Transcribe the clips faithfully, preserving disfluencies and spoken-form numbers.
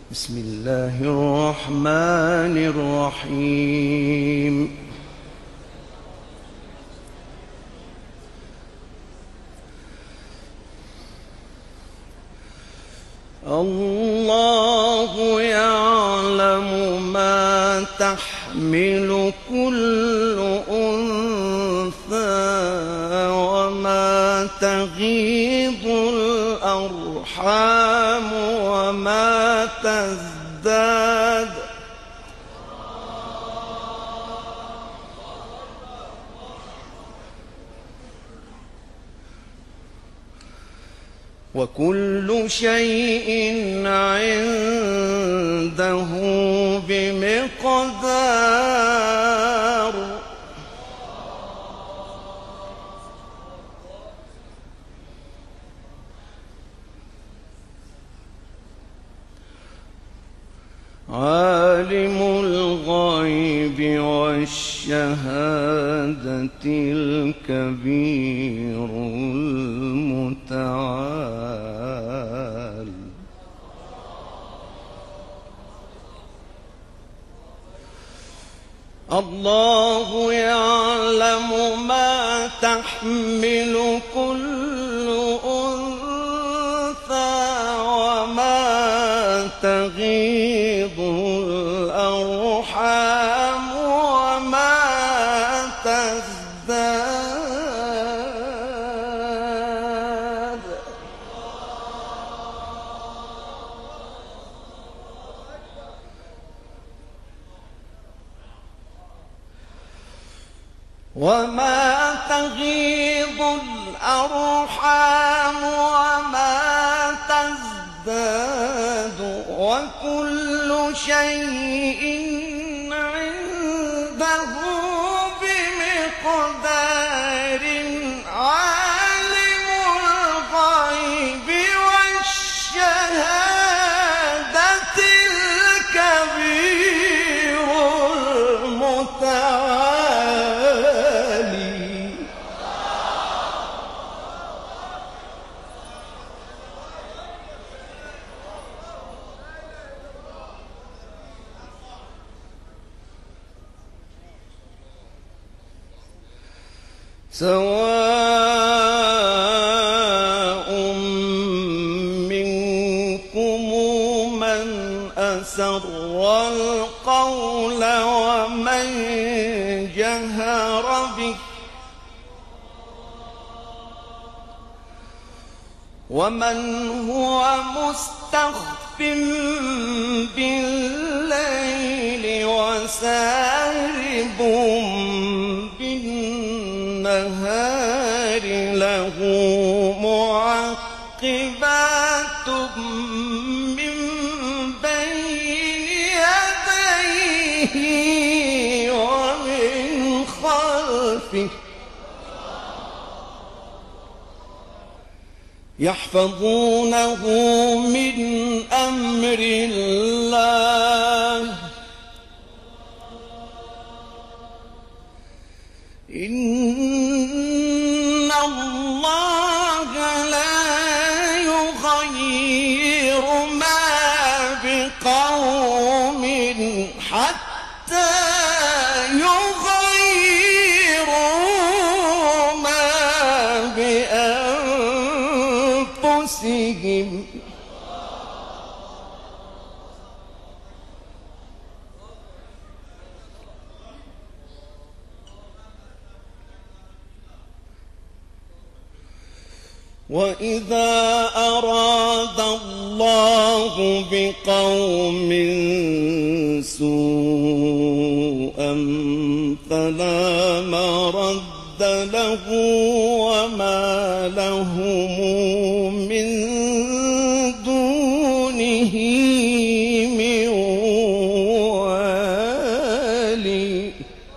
بسم الله الرحمن الرحيم. الله يعلم ما تحمل كل أنثى وما تغيض الأرحام وما تزداد وكل شيء عنده بمقدار. عالم الغيب والشهادة الكبير المتعال. الله يعلم ما تحمل كل أنثى وما تغيض الأرحام وما تزداد. وما تغيض الأرحام وما تزداد وكل شيء عنده بمقدار. عالم الغيب والشهادة الكبير المتعالي. سواء منكم من أسر القول ومن جهر به ومن هو مستخف بالليل وسارب بالنهار. له معقبات من بين يديه ومن خلفه يحفظونه من أمر الله. إن الله لا يغير ما بقوم حتى يغيروا ما بأنفسهم. وإذا أراد الله بقوم سوءا فلا مرد له وما لهم من دونه من والي.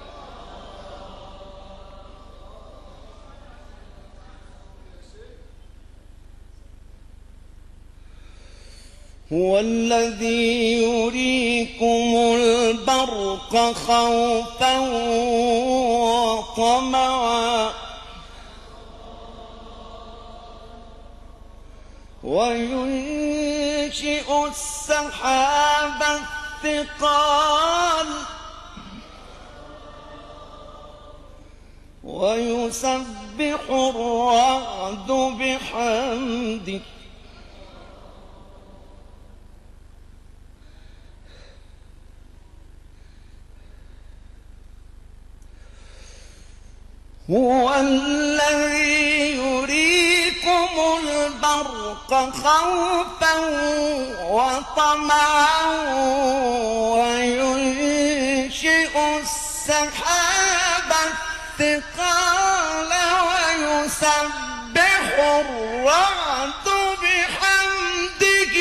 هو الذي يريكم البرق خوفا وطمعا وينشئ السماء السحاب الثقال ويسبح الرعد بحمده هو الذي يريكم البرق خوفا وطمعا وينشئ السحاب الثقال ويسبح الرعد بحمده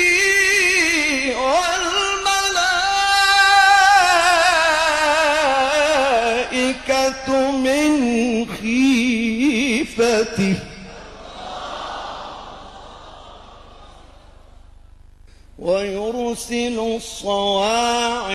والملائكة من خيفته ويرسل الصواعق